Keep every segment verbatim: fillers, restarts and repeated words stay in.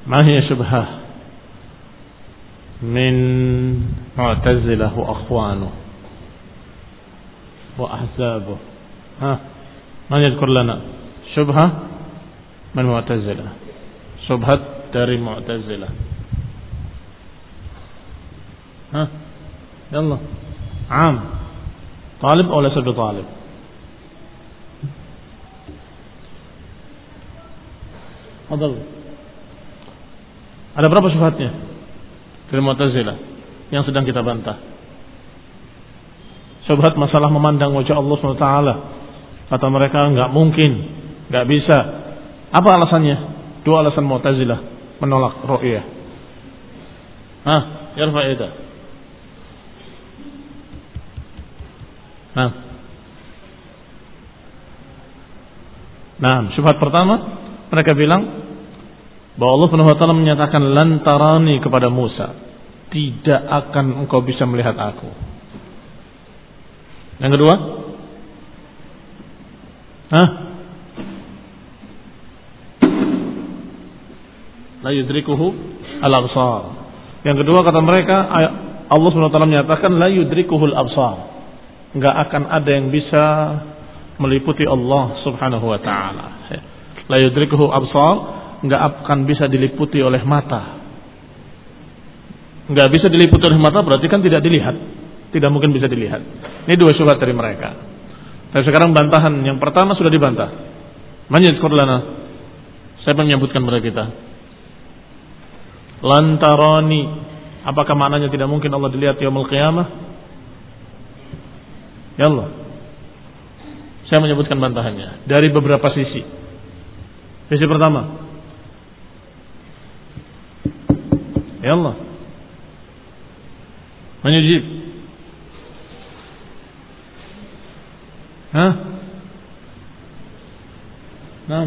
ما هي شبهة من معتزلة وأخوانه وأحزابه؟ ها من يذكر لنا شبهة من معتزلة؟ شبهة dari معتزلة. ها يلا عام طالب أو ليس بطالب؟ Fadhal. Ada berapa syubhatnya dari Mu'tazilah yang sedang kita bantah? Syubhat masalah memandang wajah Allah subhanahu wa taala. Kata mereka enggak mungkin, enggak bisa. Apa alasannya? Dua alasan Mu'tazilah menolak ru'yah. Hah, yarfa ida. Nah. Nah, syubhat pertama mereka bilang bahwa Allah Subhanahu wa taala menyatakan lantarani kepada Musa, tidak akan engkau bisa melihat aku. Yang kedua, hah? La yudrikuhu al-absar. Yang kedua kata mereka, Allah Subhanahu wa taala menyatakan la yudrikuhu al-absar. Enggak akan ada yang bisa meliputi Allah Subhanahu wa taala. La yudrikuhu absar, enggak akan bisa diliputi oleh mata. Enggak bisa diliputi oleh mata berarti kan tidak dilihat. Tidak mungkin bisa dilihat. Ini dua syubhat dari mereka. Dan sekarang bantahan yang pertama sudah dibantah. Man yadhkur lana? Siapa yang menyebutkan kepada kita? Lantarani. Apakah maknanya tidak mungkin Allah dilihat yaumul qiyamah? Ya Allah. Saya menyebutkan bantahannya dari beberapa sisi. Sisi pertama, ya Allah, menyujib. Hah? Nah.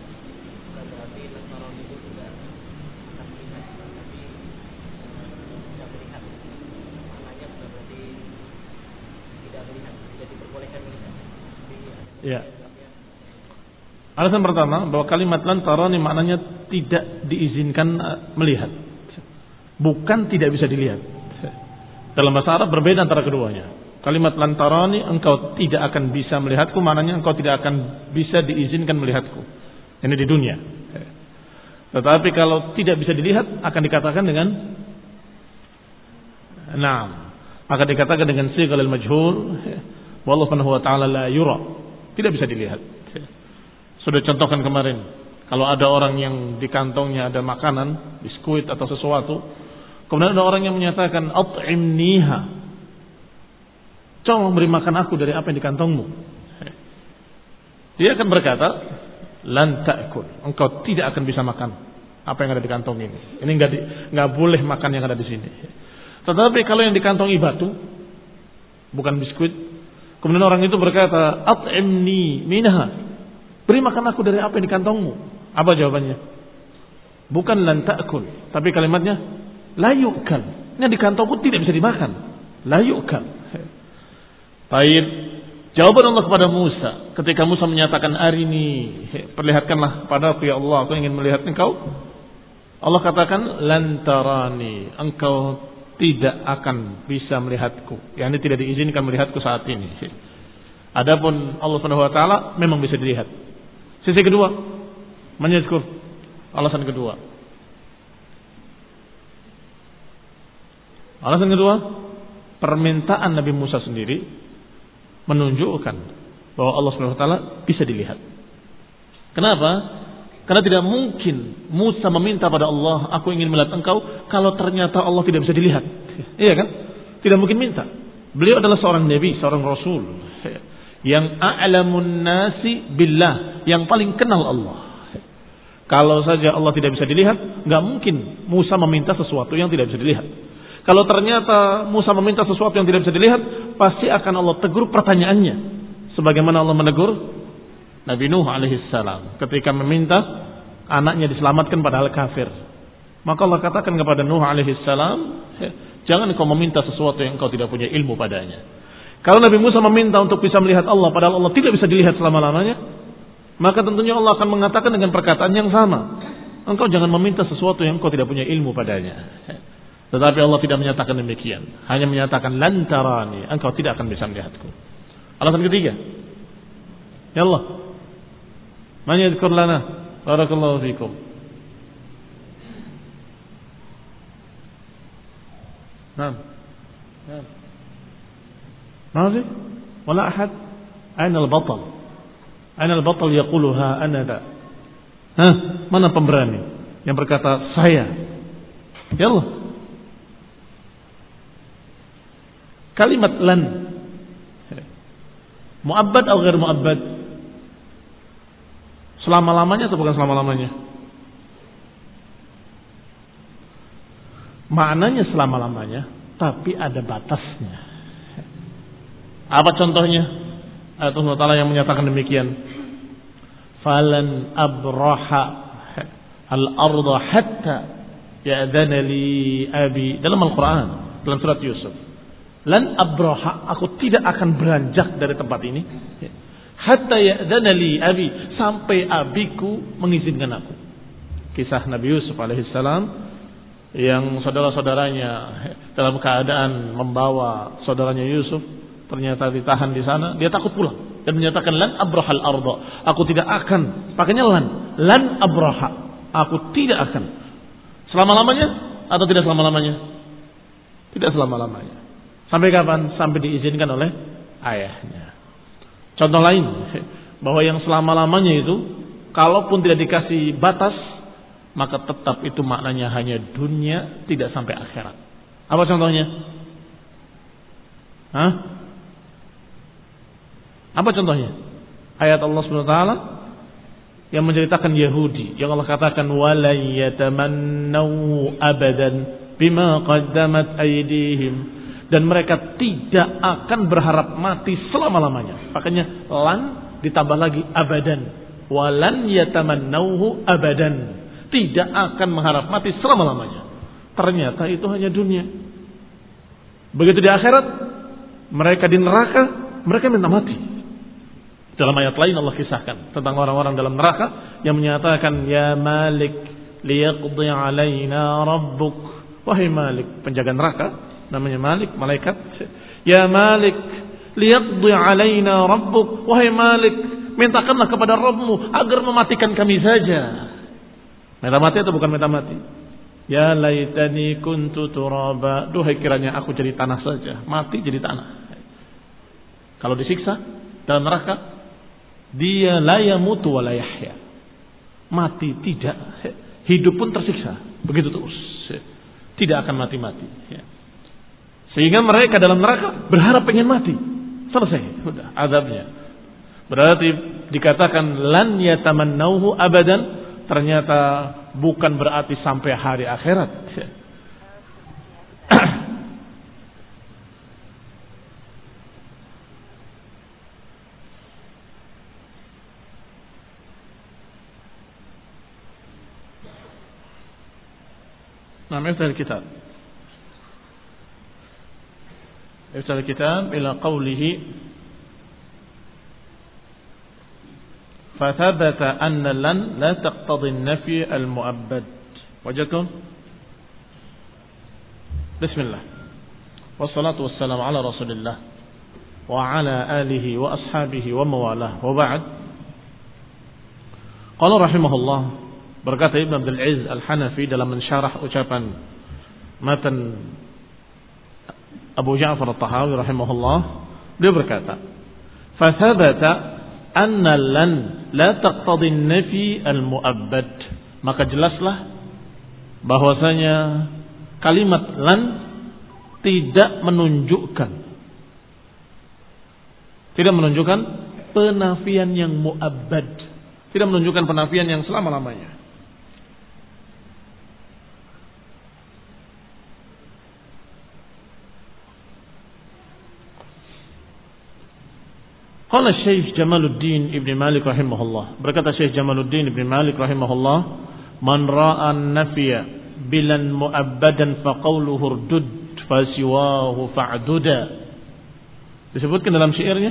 Ya. Alasan pertama bahwa kalimat lan tarani maknanya tidak diizinkan melihat. Bukan tidak bisa dilihat. Dalam bahasa Arab berbeda antara keduanya. Kalimat lan tarani engkau tidak akan bisa melihatku maknanya engkau tidak akan bisa diizinkan melihatku. Ini di dunia. Tetapi kalau tidak bisa dilihat akan dikatakan dengan na'am. Akan dikatakan dengan sighal al-majhul. Wallahu subhanahu wa ta'ala la yura. Tidak bisa dilihat. Sudah contohkan kemarin, kalau ada orang yang di kantongnya ada makanan, biskuit atau sesuatu, kemudian ada orang yang menyatakan at'imniha, coba beri makan aku dari apa yang di kantongmu. Dia akan berkata, lan ta'kul, engkau tidak akan bisa makan apa yang ada di kantong ini. Ini enggak di, enggak boleh makan yang ada di sini. Tetapi kalau yang dikantongi batu, bukan biskuit, kemudian orang itu berkata, at'imni minha, beri makan aku dari apa yang di kantongmu. Apa jawabannya? Bukan lan ta'kul, tapi kalimatnya la yu'kal. Ini di kantongku tidak bisa dimakan. La yu'kal. Baik. Jawaban Allah kepada Musa ketika Musa menyatakan arini, perlihatkanlah padaku ya Allah, aku ingin melihat engkau. Allah katakan lan tarani, engkau tidak akan bisa melihatku. Yang ini tidak diizinkan melihatku saat ini. Adapun Allah Subhanahu wa taala memang bisa dilihat. Sisi kedua, menyebut alasan kedua. Alasan kedua, permintaan Nabi Musa sendiri menunjukkan bahwa Allah Subhanahu wa taala bisa dilihat. Kenapa? Karena tidak mungkin Musa meminta pada Allah, aku ingin melihat engkau, kalau ternyata Allah tidak bisa dilihat. Iya kan? Tidak mungkin minta. Beliau adalah seorang nabi, seorang rasul yang a'lamun nasi billah, yang paling kenal Allah. Kalau saja Allah tidak bisa dilihat, enggak mungkin Musa meminta sesuatu yang tidak bisa dilihat. Kalau ternyata Musa meminta sesuatu yang tidak bisa dilihat, pasti akan Allah tegur pertanyaannya. Sebagaimana Allah menegur Nabi Nuh alaihi salam ketika meminta anaknya diselamatkan padahal kafir. Maka Allah katakan kepada Nuh alaihi salam, jangan kau meminta sesuatu yang kau tidak punya ilmu padanya. Kalau Nabi Musa meminta untuk bisa melihat Allah padahal Allah tidak bisa dilihat selama-lamanya, maka tentunya Allah akan mengatakan dengan perkataan yang sama. engkau jangan meminta sesuatu yang engkau tidak punya ilmu padanya. Tetapi Allah tidak menyatakan demikian. Hanya menyatakan lan tarani, engkau tidak akan bisa melihatku. Alasan ketiga. Ya Allah. Man yadhkur lana? Barakallahu fikum. Naam. Naam. Masih? Wala ahad? Aina al-batal? Aina al-batal yaquluha ana da? Hah? Mana pemberani yang berkata saya? Ya Allah. Kalimat lan mu'abbad atau ghair mu'abbad? Selama-lamanya atau bukan selama-lamanya? Maknanya selama-lamanya, tapi ada batasnya. Apa contohnya? Allah Taala yang menyatakan demikian. Falan abraha al-ardha hatta ya'dana li abi, dalam Al-Quran, dalam surat Yusuf. Lan abraha, aku tidak akan beranjak dari tempat ini hatta ya'dana li abi, sampai abiku mengizinkan aku. Kisah Nabi Yusuf alaihissalam yang saudara-saudaranya dalam keadaan membawa saudaranya Yusuf ternyata ditahan di sana, dia takut pulang dan menyatakan lan abrahal arda, aku tidak akan, pakainya lan, lan abraha, aku tidak akan selama-lamanya atau tidak selama-lamanya? Tidak selama-lamanya. Sampai kapan? Sampai diizinkan oleh ayahnya. Contoh lain, bahwa yang selama-lamanya itu kalaupun tidak dikasih batas, maka tetap itu maknanya hanya dunia, tidak sampai akhirat. Apa contohnya? Hah? Apa contohnya? Ayat Allah Subhanahu wa taala yang menceritakan Yahudi, yang Allah katakan wala yatamannaw abadan bima qaddamat aydihim, dan mereka tidak akan berharap mati selama-lamanya. Makanya lan ditambah lagi abadan, walan yatamannawhu abadan, tidak akan mengharap mati selama-lamanya. Ternyata itu hanya dunia. Begitu di akhirat, mereka di neraka, mereka minta mati. Dalam ayat lain Allah kisahkan tentang orang-orang dalam neraka yang menyatakan ya Malik liyaqdi alaina rabbuk. Wahai Malik, penjaga neraka namanya Malik, malaikat. Ya Malik liyaqdi alaina rabbuk. Wahai Malik, mintakanlah kepada Rabbmu agar mematikan kami saja. Minta mati atau bukan minta mati? Ya laitani kuntu turaba. Duhai kiranya aku jadi tanah saja. Mati jadi tanah. Kalau disiksa dalam neraka, dia la yamutu wa la yahya. Mati tidak, hidup pun tersiksa. Begitu terus. Tidak akan mati-mati. Sehingga mereka dalam neraka berharap pengen mati. Selesai, sudah azabnya. Berarti dikatakan lan yatamannauhu abadan, ternyata bukan berarti sampai hari akhirat. Nah, iftah al-kitab. Iftah al-kitab ila qawlihi فثبت أن لن لا تقتضي النفي المؤبد. وجدتم؟ بسم الله والصلاة والسلام على رسول الله وعلى آله وأصحابه وموالاه وبعد. قال رحمه الله, berkata Ibn Abdul Aziz Al-Hanafi dalam mensyarah ucapan matan Abu Ja'far At-Tahawi rahimahullah, dia berkata fathabata anna lan la taqtadi an-nafi al-mu'abbad, maka jelaslah bahwasanya kalimat lan tidak menunjukkan tidak menunjukkan penafian yang mu'abbad, tidak menunjukkan penafian yang selama-lamanya. Qala Syekh Jamaluddin Ibn Malik rahimahullah, berkata Syekh Jamaluddin Ibn Malik rahimahullah, man ra'a an-nafya bilan mu'abbadan fa qawluhu urdud fa siwahu fa'duda. Disebutkan dalam syairnya,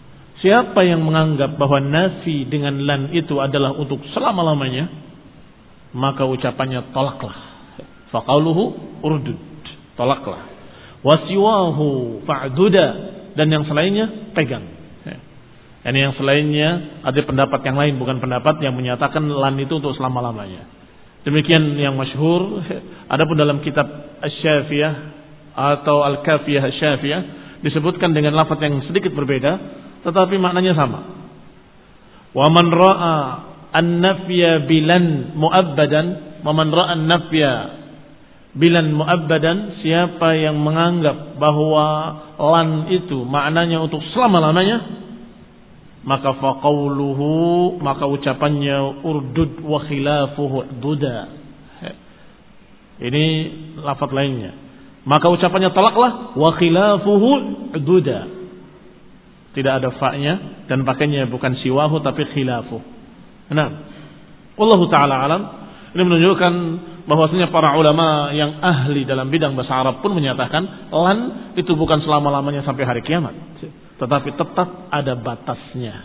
siapa yang menganggap bahwa nafi dengan lan itu adalah untuk selama-lamanya, maka ucapannya tolaklah. Faqauluhu urdud, tolaklah. Wasiwahu fa'duda, dan yang selainnya pegang. Dan yang selainnya ada pendapat yang lain, bukan pendapat yang menyatakan lan itu untuk selama-lamanya. Demikian yang masyhur. Adapun dalam kitab Asy-Syafiyah atau Al-Kafiyah Asy-Syafiyah disebutkan dengan lafaz yang sedikit berbeda, tetapi maknanya sama. Wa man ra'a an-nafya bilan mu'abbadan, wa man ra'a an-nafya bilan mu'abbadan, siapa yang menganggap bahwa lan itu maknanya untuk selama-lamanya, maka faqauluhu, maka ucapannya urdud wa khilafuhu duda. Ini lafaz lainnya. Maka ucapannya talaklah wa khilafuhu duda. Tidak ada fa-nya dan pakainya bukan siwahu tapi khilafu. Nah, wallahu taala alam. Ini menunjukkan bahwasanya para ulama yang ahli dalam bidang bahasa Arab pun menyatakan lan itu bukan selama-lamanya sampai hari kiamat, tetapi tetap ada batasnya.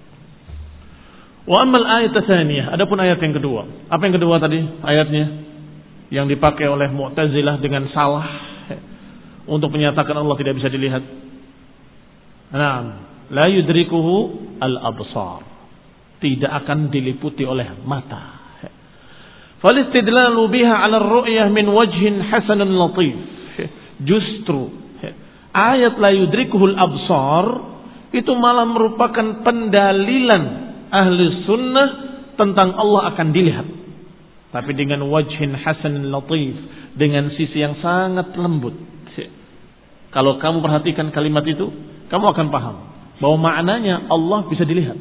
Wa ammal ayat tsaniyah, adapun ayat yang kedua. Apa yang kedua tadi ayatnya? Yang dipakai oleh Mu'tazilah dengan salah untuk menyatakan Allah tidak bisa dilihat. Naam, la yudrikuhu al-absar. Tidak akan diliputi oleh mata. Falistidlalu biha 'ala ar-ru'yah min wajhin hasanun latif. Justru ayat la yudrikuhul absar itu malah merupakan pendalilan ahli sunnah tentang Allah akan dilihat, tapi dengan wajhin hasanun latif, dengan sisi yang sangat lembut. Kalau kamu perhatikan kalimat itu, kamu akan paham bahwa maknanya Allah bisa dilihat.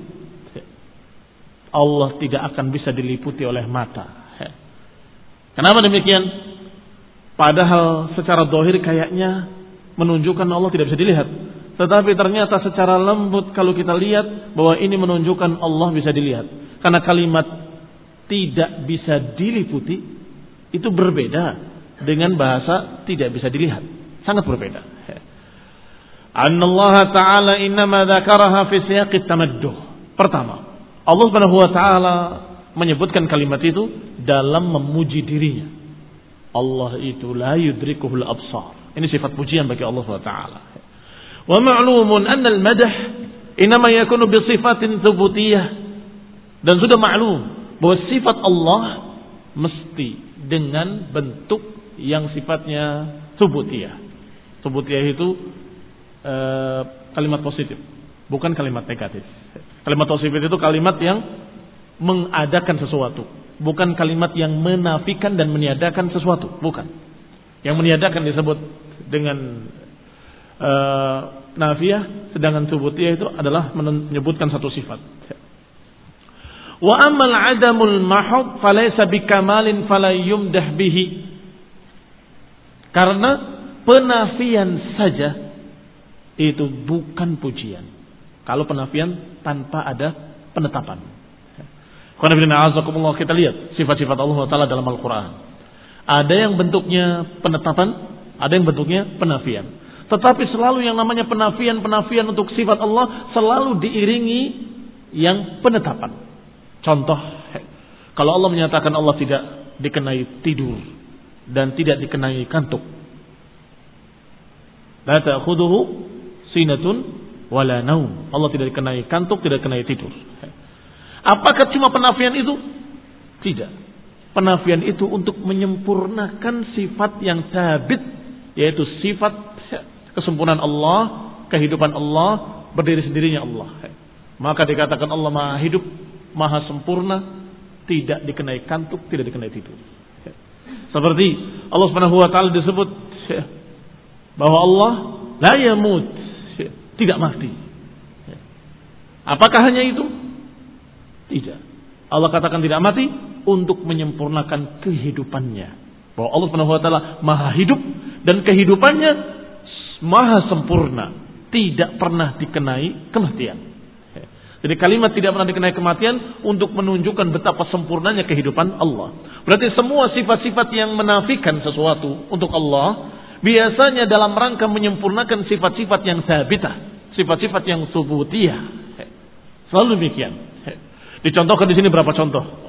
Allah tidak akan bisa diliputi oleh mata. Kenapa demikian? Padahal secara zahir kayaknya menunjukkan Allah tidak bisa dilihat. Tetapi ternyata secara lembut kalau kita lihat bahwa ini menunjukkan Allah bisa dilihat. Karena kalimat tidak bisa diliputi itu berbeda dengan bahasa tidak bisa dilihat. Sangat berbeda. Annallaha ta'ala innama dzakaraha fi siyaqit tamadduh. Pertama, Allah Subhanahu wa taala menyebutkan kalimat itu dalam memuji dirinya. Allah itu la yudrikuhul absar. Ini sifat pujian bagi Allah Subhanahu wa taala. Wa ma'lumun anna al-madah inma yakunu bi sifatin thubutiyah. Dan sudah maklum bahwa sifat Allah mesti dengan bentuk yang sifatnya thubutiyah. Thubutiyah itu e, kalimat positif, bukan kalimat negatif. Kalimat positif itu kalimat yang mengadakan sesuatu, bukan kalimat yang menafikan dan meniadakan sesuatu, bukan. Yang meniadakan disebut dengan uh, nafiyah, sedangkan subutiyah itu adalah menyebutkan satu sifat. Wa ammal adamul mahd falaysa bikamalin fala yumdah bihi. Karena penafian saja itu bukan pujian. Kalau penafian tanpa ada penetapan. Kita lihat sifat-sifat Allah Taala dalam Al-Quran. Ada yang bentuknya penetapan, ada yang bentuknya penafian. Tetapi selalu yang namanya penafian-penafian untuk sifat Allah selalu diiringi yang penetapan. Contoh, kalau Allah menyatakan Allah tidak dikenai tidur dan tidak dikenai kantuk. La ta'khudhuhu sinatun wala naum. Allah tidak dikenai kantuk, tidak dikenai tidur. Apakah cuma penafian itu? Tidak. Penafian itu untuk menyempurnakan sifat yang sabit, yaitu sifat kesempurnaan Allah, kehidupan Allah, berdiri sendirinya Allah. Maka dikatakan Allah Maha hidup, Maha sempurna, tidak dikenai kantuk, tidak dikenai tidur. Seperti Allah Subhanahu wa taala disebut bahwa Allah la yamut, tidak mati. Apakah hanya itu? Tidak. Allah katakan tidak mati untuk menyempurnakan kehidupannya. Bahwa Allah Subhanahu wa taala Maha hidup dan kehidupannya maha sempurna, tidak pernah dikenai kematian. Jadi kalimat tidak pernah dikenai kematian untuk menunjukkan betapa sempurnanya kehidupan Allah. Berarti semua sifat-sifat yang menafikan sesuatu untuk Allah biasanya dalam rangka menyempurnakan sifat-sifat yang sabitah, sifat-sifat yang subutiyah. Selalu demikian. Dicontohkan di sini berapa contoh?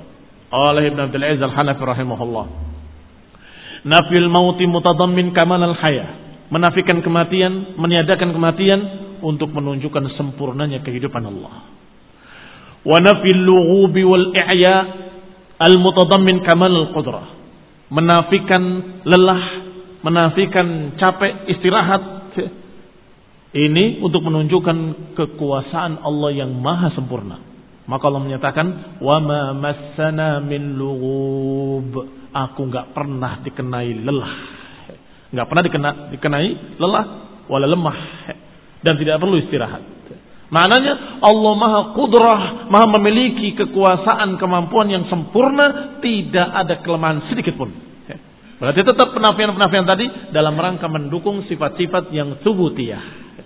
oleh Ibn Abdul Aziz Al-Hanafi rahimahullah. Nafil mauti mutadammin kamal al-haya. Menafikan kematian, meniadakan kematian untuk menunjukkan sempurnanya kehidupan Allah. Wa nafil lughubi wal i'ya al-mutadammin kamal al-qudrah. Menafikan lelah, menafikan capek, istirahat. Ini untuk menunjukkan kekuasaan Allah yang maha sempurna. Maka Allah menyatakan, wa ma massana min lughub. Aku enggak pernah dikenai lelah. Enggak pernah dikena, dikenai lelah wala lemah dan tidak perlu istirahat. Maknanya Allah maha qudrah, maha memiliki kekuasaan, kemampuan yang sempurna, tidak ada kelemahan sedikit pun. Berarti tetap penafian-penafian tadi dalam rangka mendukung sifat-sifat yang tsubutiyah.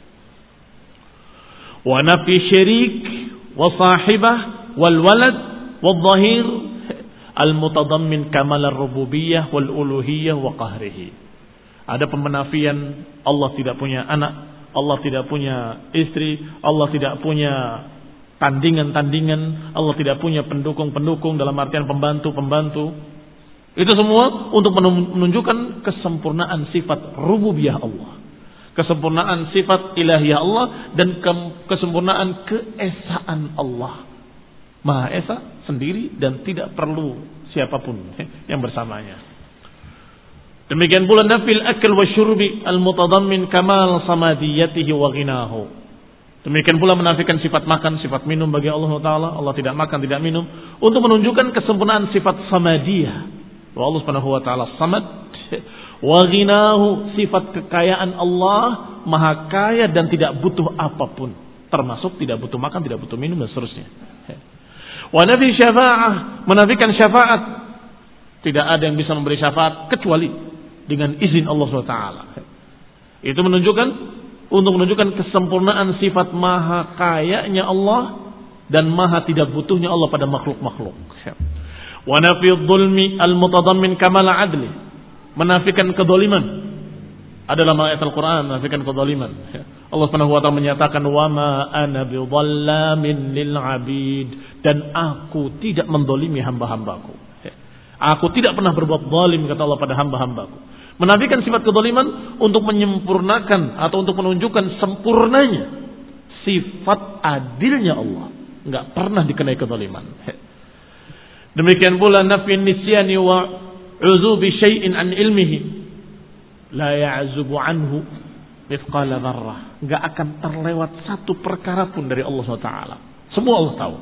Wa nafi syirik wa sahibah wal walad wal dhahir al mutadammin kamal ar-rububiyyah wal uluhiyyah wa qahrihi. Ada pemenafian Allah tidak punya anak, Allah tidak punya istri, Allah tidak punya tandingan-tandingan, Allah tidak punya pendukung-pendukung dalam artian pembantu-pembantu. Itu semua untuk menunjukkan kesempurnaan sifat rububiyah Allah, kesempurnaan sifat ilahiyah Allah, dan kesempurnaan keesaan Allah. Maha Esa sendiri dan tidak perlu siapapun yang bersamanya. Demikian pula nafil akal wa syurbi al-mutadammin kamal samadiyatihi wa ghinahu. Demikian pula menafikan sifat makan, sifat minum bagi Allah Ta'ala. Allah tidak makan, tidak minum, untuk menunjukkan kesempurnaan sifat samadiyah. Wa Allah Subhanahu wa Ta'ala samad. Wa ghinahu, sifat kekayaan Allah, maha kaya dan tidak butuh apapun, termasuk tidak butuh makan, tidak butuh minum dan seterusnya. Wa nafi syafa'ah, menafikan syafaat. Tidak ada yang bisa memberi syafaat kecuali dengan izin Allah subhanahu wa taala. Itu menunjukkan untuk menunjukkan kesempurnaan sifat maha kayanya Allah dan maha tidak butuhnya Allah pada makhluk-makhluk. Wa nafi dzulmi al-mutadammin kamal adli, menafikan kedzaliman. Ada dalam ayat Al-Qur'an menafikan kedzaliman. Allah Subhanahu wa taala menyatakan, wa ma ana bidzallamin lil 'abid, dan aku tidak mendolimi hamba-hambaku. Aku tidak pernah berbuat zalim, kata Allah pada hamba-hambaku. Menafikan sifat kedzaliman untuk menyempurnakan atau untuk menunjukkan sempurnanya sifat adilnya Allah. Enggak pernah dikenai kedzaliman. Demikian pula nafi nisyani wa uzubi syai'in an ilmihi la ya'zubu anhu mithqala dzarrah. Enggak akan terlewat satu perkara pun dari Allah subhanahu wa taala. Semua Allah tahu.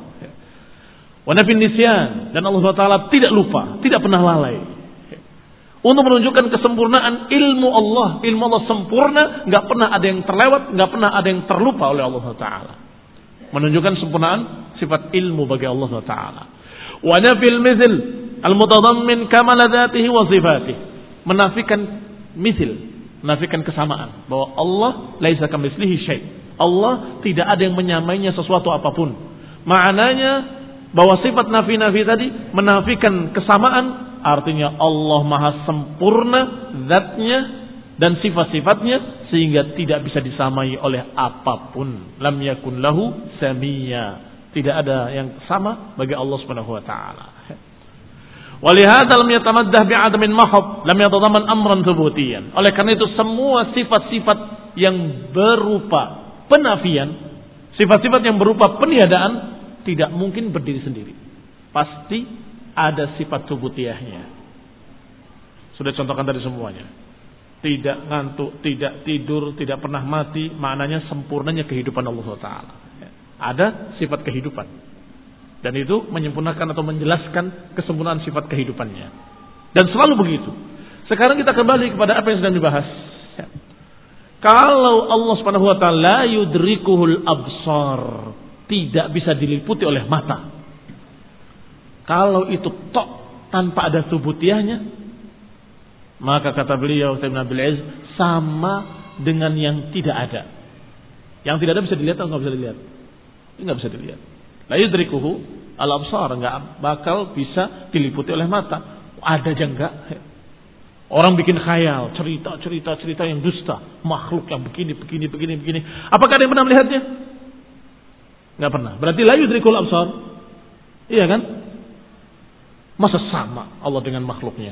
Wa nafi nisyan, dan Allah subhanahu wa taala tidak lupa, tidak pernah lalai. Untuk menunjukkan kesempurnaan ilmu Allah, ilmu Allah sempurna, enggak pernah ada yang terlewat, enggak pernah ada yang terlupa oleh Allah subhanahu wa taala. Menunjukkan sempurnaan sifat ilmu bagi Allah subhanahu wa taala. Wa nafil mithl al-mutadammin kamal dzatihi wa sifatihi, menafikan mithl, menafikan kesamaan, bahwa Allah laisa kamitslihi syai'. Allah tidak ada yang menyamainya sesuatu apapun. Maknanya bahwa sifat nafi-nafi tadi menafikan kesamaan, artinya Allah maha sempurna zatnya dan sifat-sifatnya sehingga tidak bisa disamai oleh apapun. Lam yakun lahu samiyya, tidak ada yang sama bagi Allah Subhanahu wa taala. Walihada lam yatamaddah bi'adamin mahab, lam yatadamman amran thubutiyan. Oleh karena itu semua sifat-sifat yang berupa penafian, sifat-sifat yang berupa peniadaan tidak mungkin berdiri sendiri. Pasti ada sifat thubutiyahnya. Sudah contohkan tadi semuanya. Tidak ngantuk, tidak tidur, tidak pernah mati, maknanya sempurnanya kehidupan Allah subhanahu wa taala. Ada sifat kehidupan. Dan itu menyempurnakan atau menjelaskan kesempurnaan sifat kehidupannya. Dan selalu begitu. Sekarang kita kembali kepada apa yang sedang dibahas. Kalau Allah Subhanahu wa taala la yudrikuhul absar, tidak bisa diliputi oleh mata. Kalau itu tok tanpa ada subutiyahnya, maka kata beliau Ibn Abdul Aziz, sama dengan yang tidak ada. Yang tidak ada bisa dilihat atau enggak bisa dilihat? Enggak bisa dilihat. La yudrikuhu al-absar, enggak bakal bisa diliputi oleh mata. Ada aja enggak. Orang bikin khayal, cerita-cerita cerita yang dusta, makhluk yang begini begini begini begini. Apakah ada yang pernah melihatnya? Enggak pernah. Berarti la yudrikul absar. Iya kan? Masa sama Allah dengan makhluknya?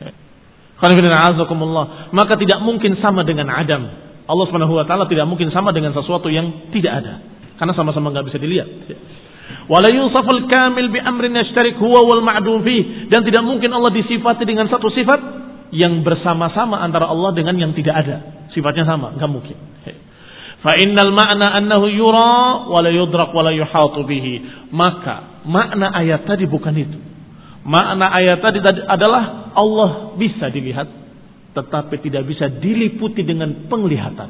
Maka tidak mungkin sama dengan Adam. Allah Subhanahu wa taala tidak mungkin sama dengan sesuatu yang tidak ada, karena sama-sama enggak bisa dilihat. Wala yusaful kamil bi amrin yashtarik huwa wal ma'dum fi, dan tidak mungkin Allah disifati dengan satu sifat yang bersama-sama antara Allah dengan yang tidak ada. Sifatnya sama, enggak mungkin. Fa innal ma'na annahu yura wa la yudrak wa la yuhatu bihi. Maka makna ayat tadi bukan itu. Makna ayat tadi adalah Allah bisa dilihat, tetapi tidak bisa diliputi dengan penglihatan.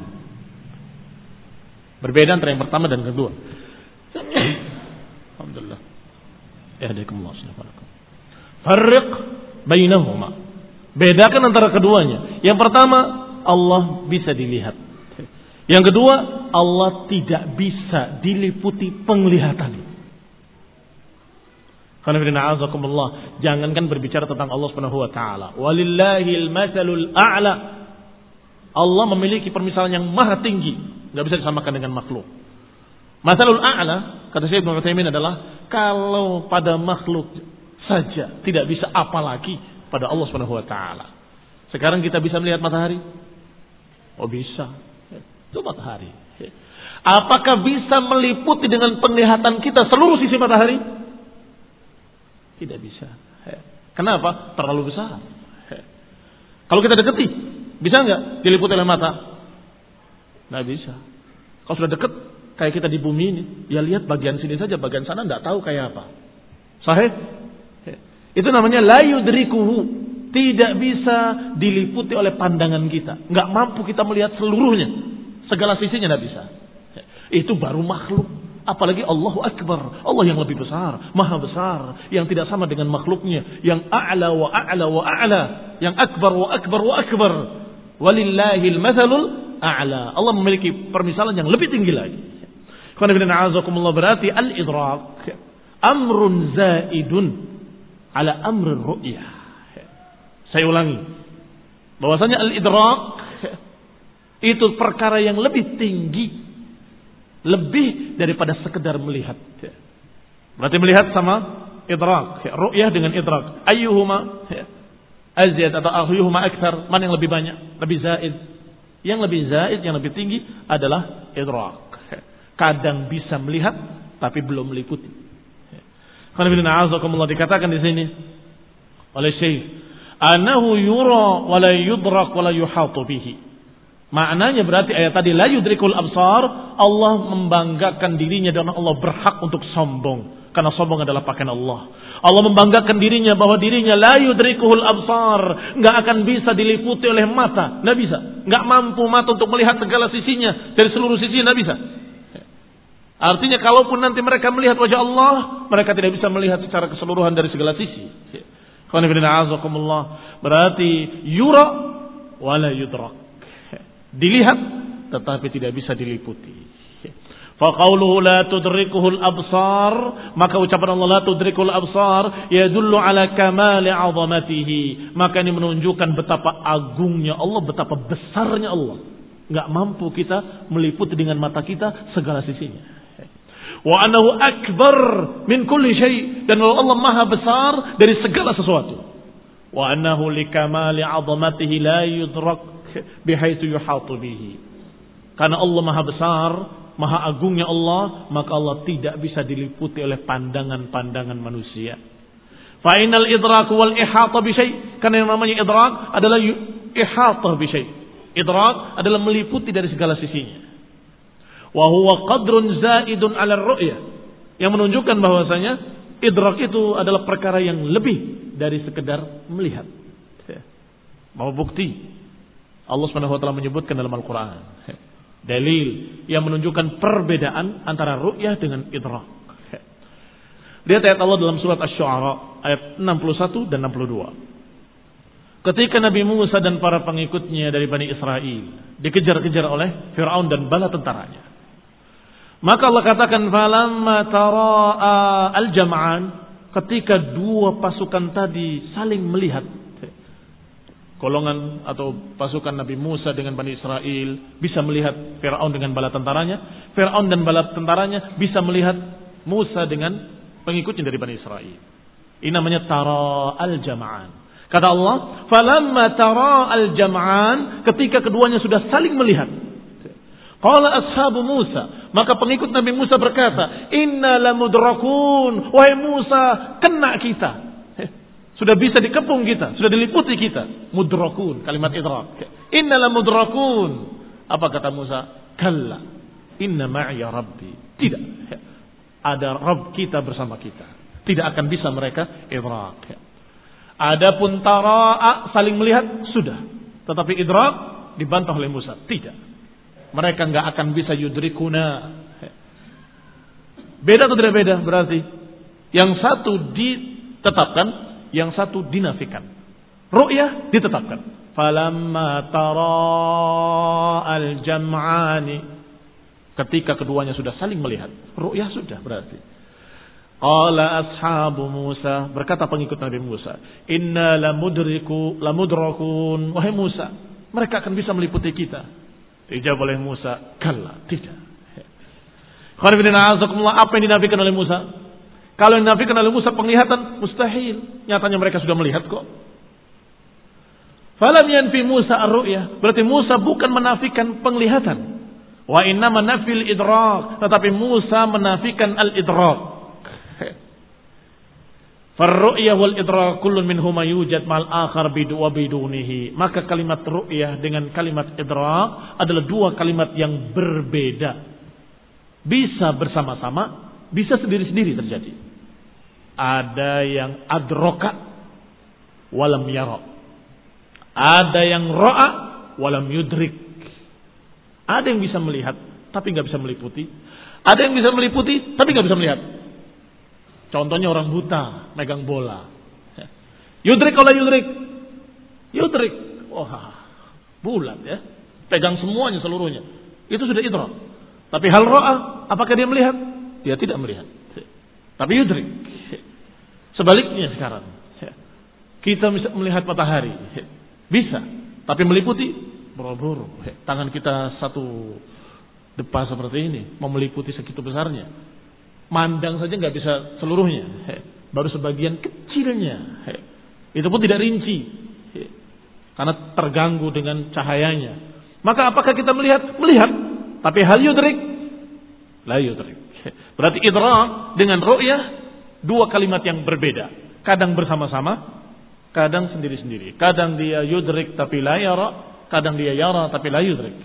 Berbeda antara yang pertama dan kedua. Alhamdulillah. Yahdikumullah subhanahu. Farriq bainahuma. Bedakan antara keduanya. Yang pertama, Allah bisa dilihat. Yang kedua, Allah tidak bisa diliputi penglihatan. Jangankan berbicara tentang Allah Subhanahu wa taala. Walillahil matsalul a'la. Allah memiliki permisalan yang maha tinggi, enggak bisa disamakan dengan makhluk. Matsalul a'la, kata Syekh Ibnu Utsaimin, adalah kalau pada makhluk saja tidak bisa, apalagi pada Allah Subhanahu wa taala. Sekarang kita bisa melihat matahari? Oh bisa. Itu matahari. Apakah bisa meliputi dengan penglihatan kita seluruh sisi matahari? Tidak bisa. Kenapa? Terlalu besar. Kalau kita deketi, bisa nggak diliputi oleh mata? Nggak bisa. Kalau sudah deket, kayak kita di bumi ini, ya lihat bagian sini saja, bagian sana nggak tahu kayak apa. Sahih? Itu namanya la yudrikuhu. Tidak bisa diliputi oleh pandangan kita. Nggak mampu kita melihat seluruhnya, segala sisinya nggak bisa. Itu baru makhluk. Apalagi Allahu Akbar, Allah yang lebih besar, maha besar, yang tidak sama dengan makhluknya, yang a'la wa a'la wa a'la, yang akbar wa akbar wa akbar. Walillahil matsalul a'la. Allah memiliki permisalan yang lebih tinggi lagi. Berarti al-idrak amrun zaidun ala amrir ru'yah. Saya ulangi, bahwasanya al-idrak itu perkara yang lebih tinggi, lebih daripada sekedar melihat. Berarti melihat sama idrak, ru'yah dengan idrak. Ayyuhuma azyad atau ayyuhuma akthar, mana yang lebih banyak, lebih zaid? Yang lebih zaid, yang lebih tinggi adalah idrak. Kadang bisa melihat tapi belum meliputi. Karena bila na'azakumullah dikatakan di sini oleh Syekh, anahu yura wa la yudrak wa la yuhatu bihi. Maknanya berarti ayat tadi la yudrikul absar, Allah membanggakan dirinya dan Allah berhak untuk sombong, karena sombong adalah pakaian Allah. Allah membanggakan dirinya bahwa dirinya la yudrikuhul absar, enggak akan bisa diliputi oleh mata, enggak bisa. Enggak mampu mata untuk melihat segala sisinya, dari seluruh sisinya enggak bisa. Artinya kalaupun nanti mereka melihat wajah Allah, mereka tidak bisa melihat secara keseluruhan dari segala sisi. Berarti yura wala yudrak. Dilihat tetapi tidak bisa diliputi. Fa qauluhu la tudrikuhul absar, maka ucapan Allah la tudrikul absar yadullu ala kamali 'azamatihi. Maka ini menunjukkan betapa agungnya Allah, betapa besarnya Allah. Enggak mampu kita meliputi dengan mata kita segala sisinya. Wa annahu akbar min kulli syai', dan Allah maha besar dari segala sesuatu. Wa annahu likamali 'azamatihi la yudrak bihaitsu yuhatu bihi. Karena Allah maha besar, maha agungnya Allah, maka Allah tidak bisa diliputi oleh pandangan-pandangan manusia. Fa innal idrak wal ihata bi syai', karena yang namanya idrak adalah ihata bi syai'. Idrak adalah meliputi dari segala sisinya. Wa huwa qadrun zaidun 'ala ar-ru'yah, yang menunjukkan bahwasanya idrak itu adalah perkara yang lebih dari sekedar melihat. Mau bukti? Allah Subhanahu wa taala menyebutkan dalam Al-Qur'an dalil yang menunjukkan perbedaan antara ru'yah dengan idrak. Lihat ayat Allah dalam surat Asy-Syu'ara ayat enam puluh satu dan enam puluh dua. Ketika Nabi Musa dan para pengikutnya dari Bani Israel dikejar-kejar oleh Fir'aun dan bala tentaranya, maka Allah katakan falamma tara'a al-jam'an, ketika dua pasukan tadi saling melihat, golongan atau pasukan Nabi Musa dengan Bani Israel bisa melihat Fir'aun dengan bala tentaranya, Fir'aun dan bala tentaranya bisa melihat Musa dengan pengikutnya dari Bani Israel. Ini namanya tara al-jam'an. Kata Allah, falamma tara al-jam'an, ketika keduanya sudah saling melihat. Qala ashabu Musa, maka pengikut Nabi Musa berkata, inna lamudrakun, wahai Musa, kena kita. Sudah bisa dikepung kita, sudah diliputi kita. Mudrakun, kalimat idrak. Inna lamudrakun. Apa kata Musa? Kalla, inna ma'iya rabbi. Tidak, ada Rabb kita bersama kita. Tidak akan bisa mereka idrak. Adapun tara'a, saling melihat, sudah. Tetapi idrak dibantah oleh Musa. Tidak. Mereka nggak akan bisa yudrikuna. Beda atau tidak beda? Berarti yang satu ditetapkan, yang satu dinafikan. Ru'yah ditetapkan. Falamma tara'al jam'ani, ketika keduanya sudah saling melihat. Ru'yah sudah berarti. Qala ashabu Musa, berkata pengikut Nabi Musa, inna lamudriku lamudrakun, wahai Musa, mereka akan bisa meliputi kita. Dijawab oleh Musa, kalla, tidak. Apa yang dinafikan oleh Musa? Kalau yang dinafikan oleh Musa penglihatan, mustahil. Nyatanya mereka sudah melihat kok. Falam yanfi Musa ar-ru'yah, berarti Musa bukan menafikan penglihatan. Wa innama nafil idrak, tetapi Musa menafikan al-idrak. Farru'yah wal idrak kullun minhuma yujad mal akhar bidu wa bidunihi. Maka kalimat ru'yah dengan kalimat idrak adalah dua kalimat yang berbeda. Bisa bersama-sama, bisa sendiri-sendiri terjadi. Ada yang adroka walam yara. Ada yang ra'a walam yudrik. Ada yang bisa melihat tapi nggak bisa meliputi. Ada yang bisa meliputi tapi nggak bisa melihat. Contohnya orang buta megang bola. Yudrik oleh yudrik. Yudrik. Wah, bulat ya. Pegang semuanya seluruhnya. Itu sudah idrak. Tapi hal ra'a, apakah dia melihat? Dia tidak melihat. Tapi yudrik. Sebaliknya sekarang. Kita bisa melihat matahari. Bisa. Tapi meliputi boro-boro. Tangan kita satu depa seperti ini. Mau meliputi segitu besarnya. Mandang saja nggak bisa seluruhnya, baru sebagian kecilnya. Itu pun tidak rinci, karena terganggu dengan cahayanya. Maka apakah kita melihat? Melihat, tapi hal yudrik, la yudrik. Berarti idrak dengan ru'yah dua kalimat yang berbeda. Kadang bersama-sama, kadang sendiri-sendiri. Kadang dia yudrik tapi la yara, kadang dia yara tapi la yudrik.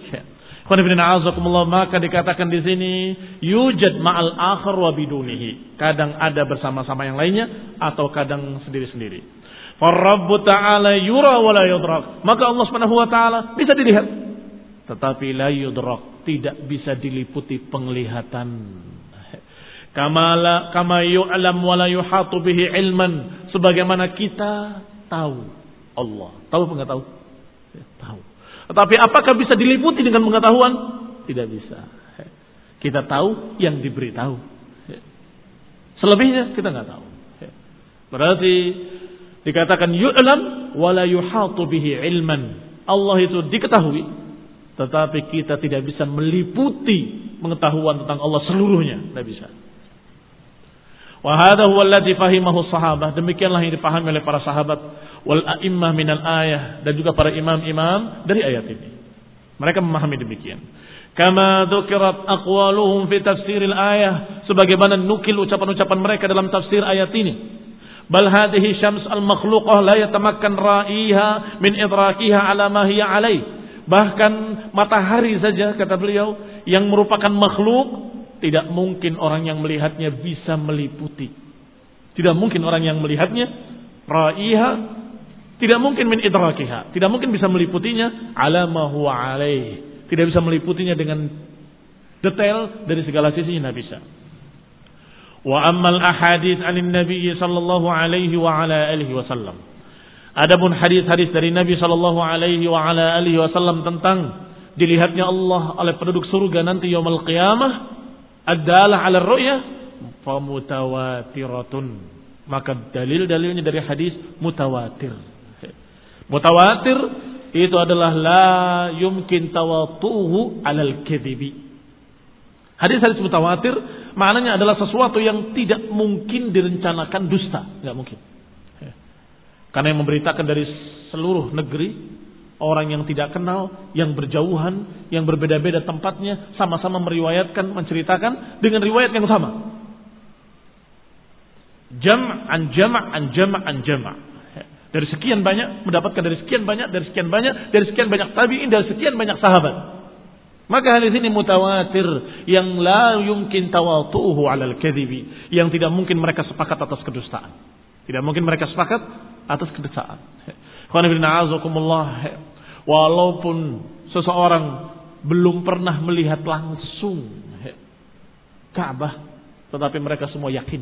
Maka dikatakan di sini yujad ma'al akhar wa bidunihi. Kadang ada bersama-sama yang lainnya atau kadang sendiri-sendiri. Farrabbu ta'ala yura wa la yudrak. Maka Allah Subhanahu wa taala bisa dilihat tetapi la yudrak, tidak bisa diliputi penglihatan. Kama la kama yu'lam wa la yuhatu bihi ilman, sebagaimana kita tahu Allah. Tahu apa enggak tahu? Tahu. Tetapi apakah bisa diliputi dengan pengetahuan? Tidak bisa. Kita tahu yang diberitahu. Selebihnya kita nggak tahu. Berarti dikatakan yu'lam wala yuhatu bihi ilman. Allah itu diketahui, tetapi kita tidak bisa meliputi pengetahuan tentang Allah seluruhnya. Tidak bisa. Wa hadha huwa alladhi fahimahu sahabah. Demikianlah yang dipahami oleh para sahabat wal a'immah minal ayah, dan juga para imam-imam dari ayat ini. Mereka memahami demikian. Kama dzukirat aqwaluhum fi tafsiril ayah, sebagaimana nukil ucapan-ucapan mereka dalam tafsir ayat ini. Bal hadhihi syams al-makhluqah la yatamakkan ra'iha min idrakiha ala ma hiya alaih. Bahkan matahari saja, kata beliau, yang merupakan makhluk, tidak mungkin orang yang melihatnya bisa meliputi. Tidak mungkin orang yang melihatnya ra'iha, tidak mungkin min idrakiha, tidak mungkin bisa meliputinya ala ma huwa alaih. Tidak bisa meliputinya dengan detail dari segala sisi, tidak bisa. Wa ammal ahadits 'anin nabiy sallallahu alaihi wa ala alihi wasallam. Adapun hadis-hadis dari Nabi sallallahu alaihi wa ala alihi wasallam tentang dilihatnya Allah oleh penduduk surga nanti yaumul qiyamah, adalah 'ala ru'yah fa mutawatiratun. Maka dalil-dalilnya dari hadis mutawatir. Mutawatir itu adalah la yumkin tawatuhu 'alal kadhibi. Hadis-hadis mutawatir maknanya adalah sesuatu yang tidak mungkin direncanakan dusta, nggak mungkin. Karena yang memberitakan dari seluruh negeri, orang yang tidak kenal, yang berjauhan, yang berbeda-beda tempatnya, sama-sama meriwayatkan, menceritakan dengan riwayat yang sama. Jam'an jam'an jam'an jam'. Dari sekian banyak mendapatkan dari sekian banyak, dari sekian banyak, dari sekian banyak tabi'in, dari sekian banyak sahabat. Maka hadis ini mutawatir yang la yumkin tawatu'uhu 'alal kadhibi, yang tidak mungkin mereka sepakat atas kedustaan. Tidak mungkin mereka sepakat atas kedustaan. Walaupun seseorang belum pernah melihat langsung Ka'bah, tetapi mereka semua yakin.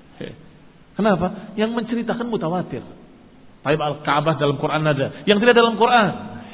Kenapa? Yang menceritakan mutawatir. Taib al-Ka'bah dalam Quran ada, yang tidak dalam Quran.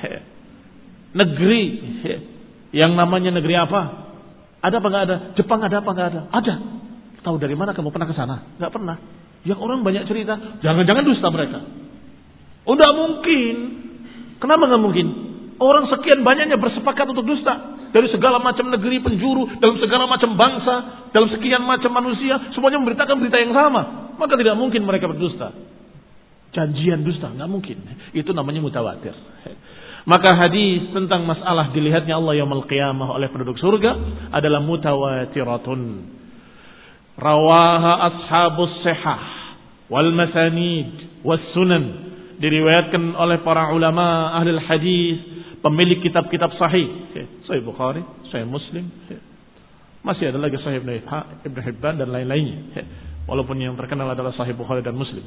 Negeri yang namanya negeri apa? Ada apa enggak ada? Jepang ada apa enggak ada? Ada. Tahu dari mana kamu pernah ke sana? Enggak pernah. Yang orang banyak cerita, jangan-jangan dusta mereka. Oh, enggak mungkin. Kenapa enggak mungkin? Orang sekian banyaknya bersepakat untuk dusta. Dari segala macam negeri penjuru, dalam segala macam bangsa, dalam sekian macam manusia, semuanya memberitakan berita yang sama. Maka tidak mungkin mereka berdusta. Janjian dusta, nggak mungkin. Itu namanya mutawatir. Maka hadis tentang masalah dilihatnya Allah yaumul qiyamah oleh penduduk surga adalah mutawatiratun. Rawaha ashabus sihah wal masanid was sunan. Diriwayatkan oleh para ulama ahli hadis, pemilik kitab-kitab sahih. Sahih Bukhari, Sahih Muslim. Masih ada lagi Sahih Ibn Hibban dan lain-lainnya. Walaupun yang terkenal adalah Sahih Bukhari dan Muslim.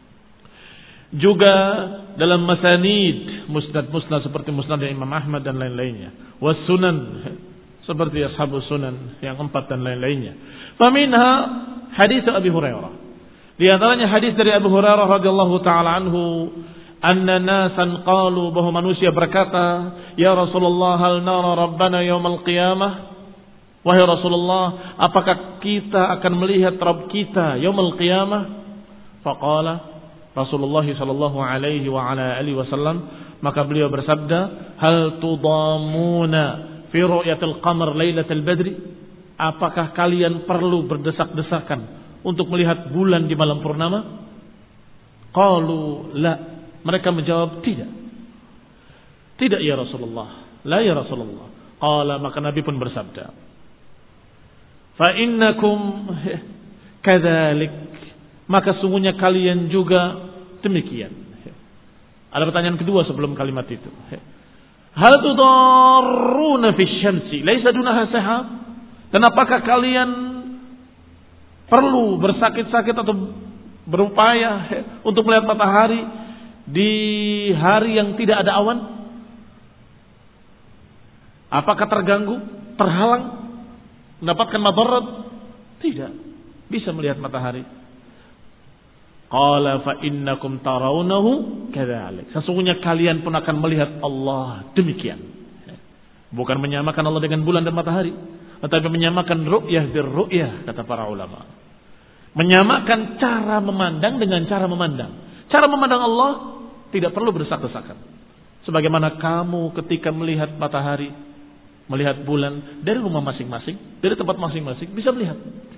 Juga dalam masanid, musnad-musnad seperti musnad Imam Ahmad dan lain-lainnya. Was sunan seperti ashabus sunan yang empat dan lain-lainnya. Faminha hadis Abi Hurairah. Di antaranya hadis dari Abu Hurairah radhiyallahu taala anhu, anna nasan qalu, bahwa manusia berkata, ya Rasulullah, hal nara rabbana yaumil qiyamah? Wahai Rasulullah, apakah kita akan melihat Rabb kita yaumil qiyamah? Faqala Rasulullah sallallahu alaihi wa ala alihi wasallam, maka beliau bersabda, hal tudamuna fi ru'yatil qamar lailatul badri? Apakah kalian perlu berdesak-desakan untuk melihat bulan di malam purnama? Qalu la. Mereka menjawab tidak. Tidak ya Rasulullah. La ya Rasulullah. Qala, maka Nabi pun bersabda, fa innakum kadzalik, maka sungguhnya kalian juga demikian. Ada pertanyaan kedua sebelum kalimat itu. Hal tudarruna fi syamsi laisa dunaha sahab? Dan apakah kalian perlu bersakit-sakit atau berupaya untuk melihat matahari di hari yang tidak ada awan? Apakah terganggu, terhalang, mendapatkan madarat? Tidak, bisa melihat matahari. Qala fa innakum tarawnahu kadzalik. Sesungguhnya kalian pun akan melihat Allah demikian. Bukan menyamakan Allah dengan bulan dan matahari, tetapi menyamakan ru'yah bir ru'yah, kata para ulama. Menyamakan cara memandang dengan cara memandang. Cara memandang Allah tidak perlu berdesak-desakan. Sebagaimana kamu ketika melihat matahari, melihat bulan dari rumah masing-masing, dari tempat masing-masing bisa melihat.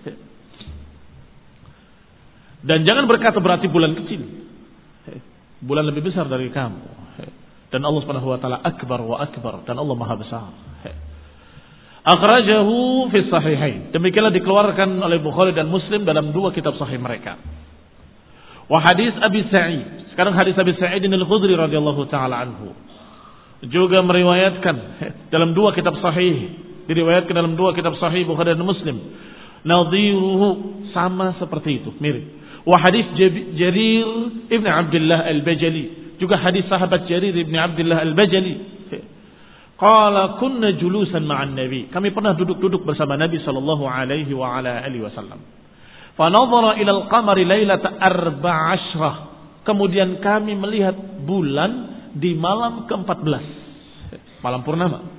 Dan jangan berkata berarti bulan kecil. Bulan lebih besar dari kamu. Dan Allah Subhanahu wa taala akbar wa akbar, dan Allah Maha besar. Akhrajahu fi sahihain. Demikianlah dikeluarkan oleh Bukhari dan Muslim dalam dua kitab sahih mereka. Wa hadis Abi Sa'id. Sekarang hadis Abi Sa'id Al-Khudri radhiyallahu taala anhu juga meriwayatkan dalam dua kitab sahih. Diriwayatkan dalam dua kitab sahih Bukhari dan Muslim. Nadhiruhu, sama seperti itu, mirip. Wa hadis Jarir Ibn Abdullah Al-Bajali, juga hadis sahabat Jarir Ibn Abdullah Al-Bajali. Qala kunna julusan ma'an Nabi. Kami pernah duduk-duduk bersama Nabi sallallahu alaihi wa ala alihi wasallam. Fa nadhara ila al-qamari lailata arba'a ashrah. Kemudian kami melihat bulan di malam ke-empat belas, malam purnama.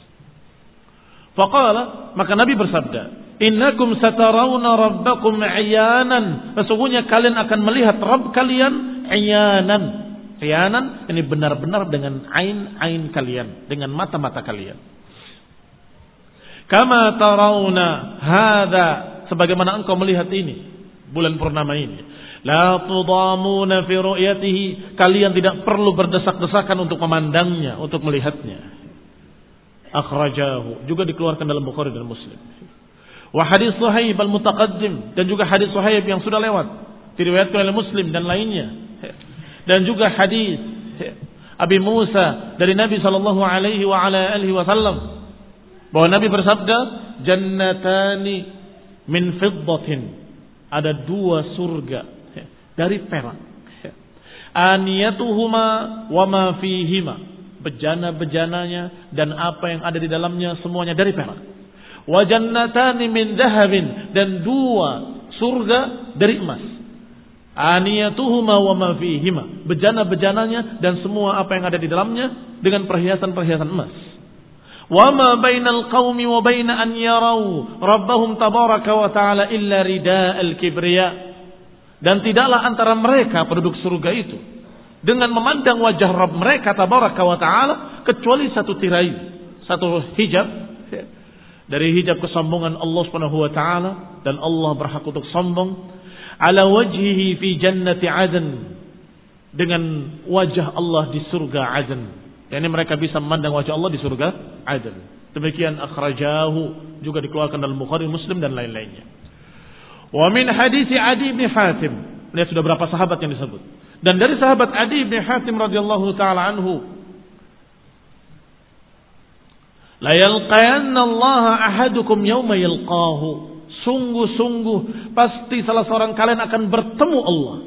Faqala, maka Nabi bersabda, innakum satarawna rabbakum iyanan. Sesungguhnya kalian akan melihat Rabb kalian iyanan. Iyanan ini benar-benar dengan ain-ain kalian, dengan mata-mata kalian. Kama tarawna hadza sebagaimana engkau melihat ini, bulan purnama ini. La tudamuna fi ru'yatihi, kalian tidak perlu berdesak-desakan untuk memandangnya, untuk melihatnya. Akhrajahu, juga dikeluarkan dalam Bukhari dan Muslim. Wa hadis Suhaib al-mutaqaddim, dan juga hadis Suhaib yang sudah lewat, diriwayatkan oleh Muslim dan lainnya. Dan juga hadis Abi Musa dari Nabi sallallahu alaihi wa ala alihi wasallam bahwa Nabi bersabda, jannatani min fiddatin, ada dua surga dari perak. Aniyatuhuma wa ma fihima, bejana-bejananya dan apa yang ada di dalamnya semuanya dari perak. Wa jannatani min dhahabin, dan dua surga dari emas. Aniyatuhuma wa ma fihima, bejana-bejananya dan semua apa yang ada di dalamnya dengan perhiasan-perhiasan emas. Wa ma bainal qaumi wa baina an yarau rabbahum tabaraka wa ta'ala illa rida'al kibriya, dan tidaklah antara mereka penduduk surga itu dengan memandang wajah Rabb mereka tabaraka wa ta'ala kecuali satu tirai, satu hijab dari hijab kesombongan Allah Subhanahu wa taala, dan Allah berhak untuk sombong, ala wajhihi fi jannati adn, dengan wajah Allah di surga Adn. Yani mereka bisa memandang wajah Allah di surga Adn. Demikian akhrajahu, juga dikeluarkan dalam Bukhari, Muslim dan lain-lainnya. Wa min hadis Adi bin Hatim, lihat sudah berapa sahabat yang disebut. Dan dari sahabat Adi bin Hatim radhiyallahu taala anhu, la yalqayanna Allah ahadukum yawma yalqahu, sungguh-sungguh pasti salah seorang kalian akan bertemu Allah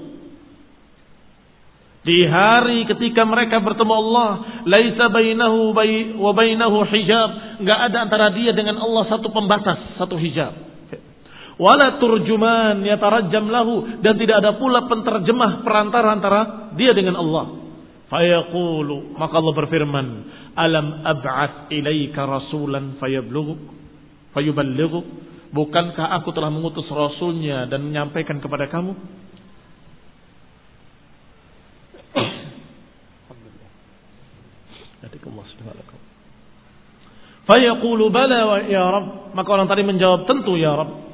di hari ketika mereka bertemu Allah. Laisa bainahu wa bainahu hijab, enggak ada antara dia dengan Allah satu pembatas, satu hijab. Wala turjuman yatarajjam lahu, dan tidak ada pula penterjemah perantara antara dia dengan Allah. Fayaqulu, maka Allah berfirman, alam ab'ats ilaika rasulan fayablughu fayuballighu, bukankah aku telah mengutus rasulnya dan menyampaikan kepada kamu? Fayaqulu bala ya Rabb, maka orang tadi menjawab, tentu ya Rabb.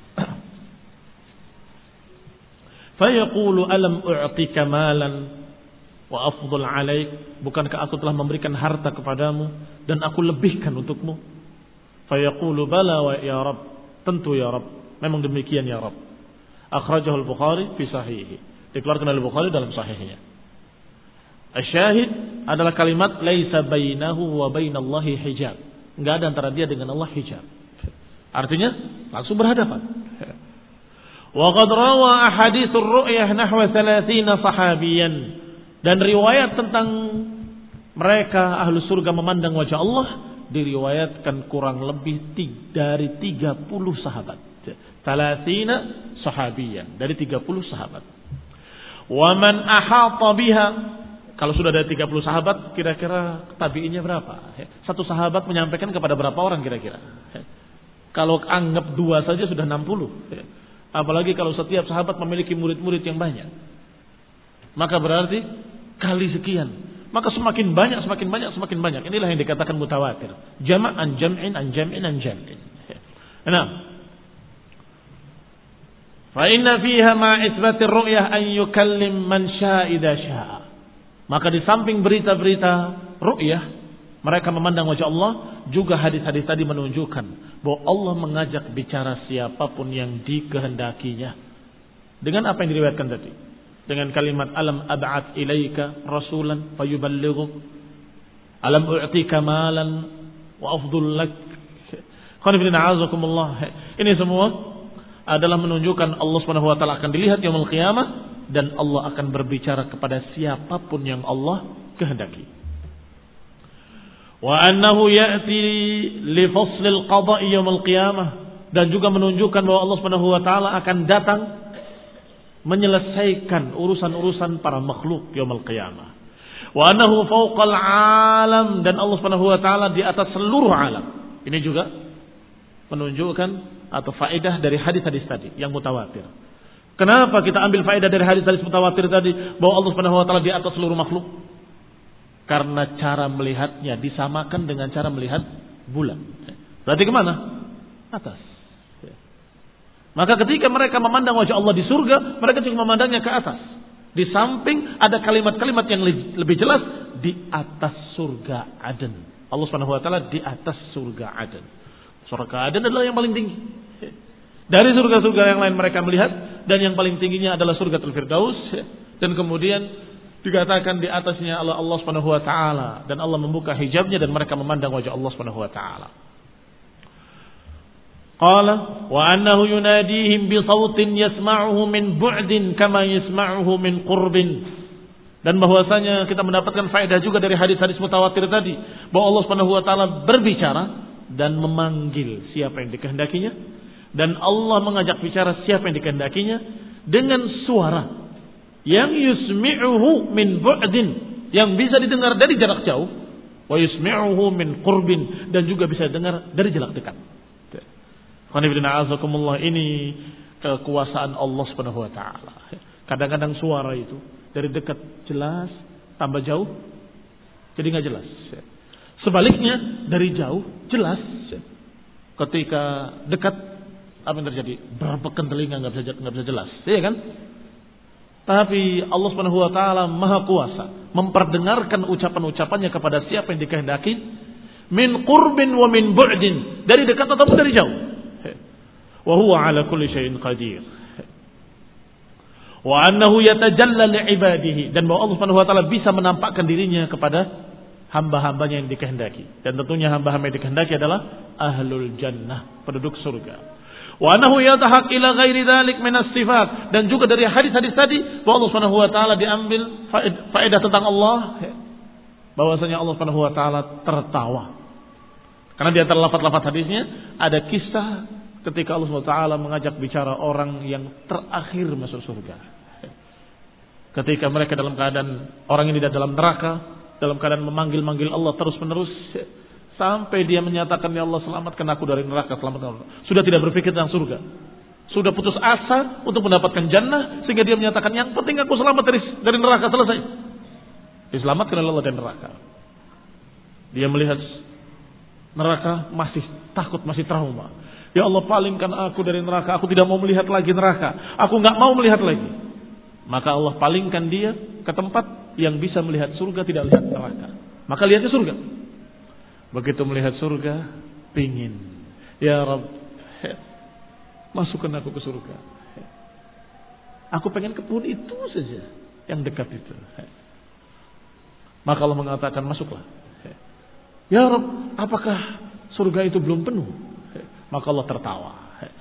Fayaqulu alam u'tika malan wa afdhal alaik, bukankah aku telah memberikan harta kepadamu dan aku lebihkan untukmu? Fayaqulu bala wa ya Rabb, tentu ya Rabb, memang demikian ya Rabb. Akhrajahu al-Bukhari fi sahihi, dikeluarkan oleh Bukhari dalam sahihnya. Asyahid adalah kalimat laisa bainahu wa bainallahi hijab, enggak ada antara dia dengan Allah hijab, artinya langsung berhadapan. Wa qad rawa ahaditsur ru'yah nahwa thalathina sahabiyan, dan riwayat tentang mereka ahlu surga memandang wajah Allah diriwayatkan kurang lebih dari tiga puluh sahabat. Thalathina sahabiyan, dari tiga puluh sahabat. Wa man ahata biha, kalau sudah ada tiga puluh sahabat, kira-kira tabi'innya berapa? Satu sahabat menyampaikan kepada berapa orang kira-kira? Kalau anggap dua saja sudah enam puluh. Apalagi kalau setiap sahabat memiliki murid-murid yang banyak. Maka berarti kali sekian. Maka semakin banyak, semakin banyak, semakin banyak. Inilah yang dikatakan mutawatir. Jama'an jam'in an jam'in an jam'in. Nah. Fa inna fiha ma isbatir ru'yah an yukallim man syaa idza syaa. Maka di samping berita-berita ru'yah, mereka memandang wajah Allah, juga hadis-hadis tadi menunjukkan bahwa Allah mengajak bicara siapapun yang dikehendakinya. Dengan apa yang diriwayatkan tadi? Dengan kalimat alam ab'ats ilaika rasulan fayuballighu, alam u'tika malan wa afdhul lak. Ini semua adalah menunjukkan Allah Subhanahu wa taala akan dilihat yaumul qiyamah, dan Allah akan berbicara kepada siapapun yang Allah kehendaki. Wa annahu ya'ti li faslil qada'i yaumil qiyamah, dan juga menunjukkan bahwa Allah Subhanahu wa taala akan datang menyelesaikan urusan-urusan para makhluk yaumil qiyamah. Wa annahu fawqal alam, dan Allah Subhanahu wa taala di atas seluruh alam. Ini juga menunjukkan atau faedah dari hadis-hadis tadi yang mutawatir. Kenapa kita ambil faedah dari hadis-hadis mutawatir tadi bahwa Allah Subhanahu wa taala di atas seluruh makhluk? Karena cara melihatnya disamakan dengan cara melihat bulan. Berarti kemana? Atas. Maka ketika mereka memandang wajah Allah di surga, mereka juga memandangnya ke atas. Di samping ada kalimat-kalimat yang lebih jelas, di atas surga Aden. Allah Subhanahu wa taala di atas surga Aden. Surga Aden adalah yang paling tinggi. Dari surga-surga yang lain mereka melihat, dan yang paling tingginya adalah surga Al-Firdaus, dan kemudian dikatakan di atasnya Allah Allah Subhanahu wa taala, dan Allah membuka hijabnya dan mereka memandang wajah Allah Subhanahu wa taala. Qala wa annahu yunadihim bi sautin yasma'uhu min bu'din kama yasma'uhu min qurbin. Dan bahwasanya kita mendapatkan faedah juga dari hadis-hadis mutawatir tadi, bahwa Allah Subhanahu wa taala berbicara dan memanggil siapa yang dikehendakinya, dan Allah mengajak bicara siapa yang dikehendakinya dengan suara yang yusmi'uhu min bu'din, yang bisa didengar dari jarak jauh, wa yusmi'uhu min qurbin, dan juga bisa dengar dari jarak dekat. Ini kekuasaan Allah Subhanahu wa taala. Kadang-kadang suara itu dari dekat jelas, tambah jauh jadi nggak jelas. Sebaliknya dari jauh jelas, ketika dekat apa yang terjadi? Berbekan telinga, nggak bisa nggak bisa jelas, iya kan? Tapi Allah Subhanahu wa taala Maha Kuasa memperdengarkan ucapan-ucapannya kepada siapa yang dikehendaki, min qurbin wa min bu'din, dari dekat ataupun dari jauh. Wa huwa ala kulli syai'in qadir. Wa annahu yatajalla li ibadihi, dan bahwa Allah Subhanahu wa taala bisa menampakkan dirinya kepada hamba-hambanya yang dikehendaki, dan tentunya hamba-hamba yang dikehendaki adalah ahlul jannah, penduduk surga. Wa annahu yatahaq ila ghairi dzalik min as-sifat, dan juga dari hadis-hadis tadi bahwa Allah Subhanahu wa taala diambil faedah tentang Allah, bahwasanya Allah Subhanahu wa taala tertawa. Karena di antara lafaz-lafaz hadisnya ada kisah ketika Allah Subhanahu wa taala mengajak bicara orang yang terakhir masuk surga. Ketika mereka dalam keadaan orang ini dalam neraka, dalam keadaan memanggil-manggil Allah terus-menerus, sampai dia menyatakan, ya Allah selamatkan aku dari neraka, selamatkan aku. Sudah tidak berpikir tentang surga, sudah putus asa untuk mendapatkan jannah, sehingga dia menyatakan yang penting aku selamat dari, dari neraka, selesai. Diselamatkan oleh Allah dari neraka. Dia melihat neraka, masih takut, masih trauma. Ya Allah palingkan aku dari neraka, aku tidak mau melihat lagi neraka, aku nggak mau melihat lagi. Maka Allah palingkan dia ke tempat yang bisa melihat surga, tidak lihat neraka. Maka lihatnya surga. Begitu melihat surga, pingin, ya Rabb, masukkan aku ke surga. Aku pengen ke pohon itu saja, yang dekat itu. Maka Allah mengatakan, masuklah. Ya Rabb, apakah surga itu belum penuh? Maka Allah tertawa.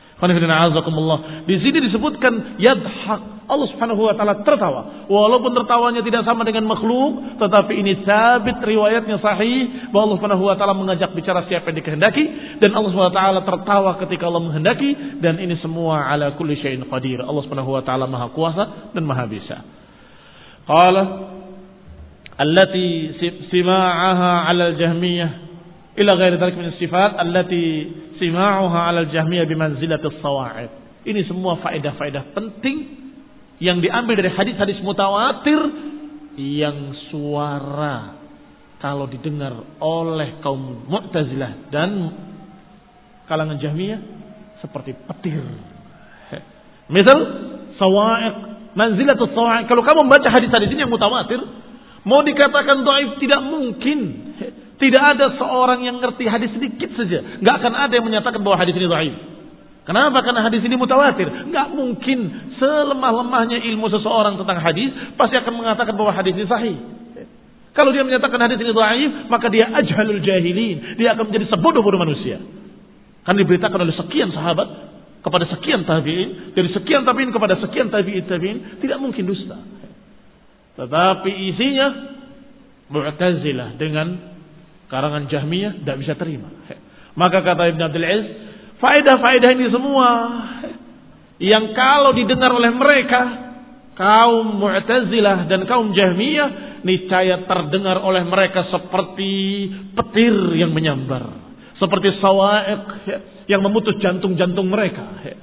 Di sini disebutkan yadhak, Allah Subhanahu wa taala tertawa. Walaupun tertawanya tidak sama dengan makhluk, tetapi ini sabit, riwayatnya sahih, bahwa Allah Subhanahu wa taala mengajak bicara siapa yang dikehendaki, dan Allah Subhanahu wa taala tertawa ketika Allah menghendaki, dan ini semua ala kulli syai'in qadir. Allah Subhanahu wa taala Maha Kuasa dan Maha Bisa. Qala allati sima'aha 'ala al-jahmiyah ila ghairi dzalik min as-sifat allati sima'uha 'ala al-jahmiyah bimanzilati as-sawa'id. Ini semua faedah-faedah penting yang diambil dari hadis-hadis mutawatir, yang suara kalau didengar oleh kaum Mu'tazilah dan kalangan Jahmiyah seperti petir. Misal sawa'iq, manzilatus sawa'iq. Kalau kamu membaca hadis-hadis ini yang mutawatir, mau dikatakan dhaif tidak mungkin. Tidak ada seorang yang ngerti hadis sedikit saja, nggak akan ada yang menyatakan bahwa hadis ini dhaif. Kenapa? Karena hadis ini mutawatir. Nggak mungkin selemah-lemahnya ilmu seseorang tentang hadis pasti akan mengatakan bahwa hadis ini sahih. Kalau dia menyatakan hadis ini dhaif, maka dia ajhalul jahilin, dia akan menjadi sebodoh-bodoh manusia. Kan diberitakan oleh sekian sahabat kepada sekian tabi'in, dari sekian tabi'in kepada sekian tabi'in tabi'in, tidak mungkin dusta. Tetapi isinya Mu'tazilah dengan karangan Jahmiyah tidak bisa terima. Maka kata Ibn Abdul Aziz, faedah-faedah ini semua yang kalau didengar oleh mereka, kaum Mu'tazilah dan kaum Jahmiyah, niscaya terdengar oleh mereka seperti petir yang menyambar, seperti sawa'iq yang memutus jantung-jantung mereka.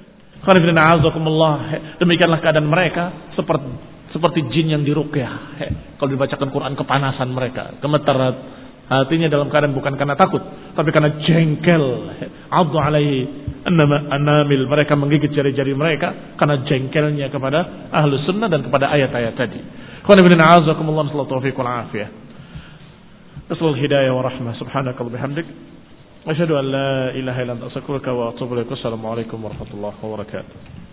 Demikianlah keadaan mereka, seperti seperti jin yang diruqyah. Kalau dibacakan Quran kepanasan mereka, gemetar hatinya dalam keadaan bukan karena takut, tapi karena jengkel. Addu alaihi anamil, mereka menggigit jari-jari mereka karena jengkelnya kepada ahlu sunnah dan kepada ayat-ayat tadi. Qul inna a'udzubikumullah min taufiq wal afiyah. Nasallu hidayah wa rahmah. Subhanakallahumma bihamdik asyhadu an la ilaha illa anta astaghfiruka wa atubu ilaik. Assalamu alaikum warahmatullahi wabarakatuh.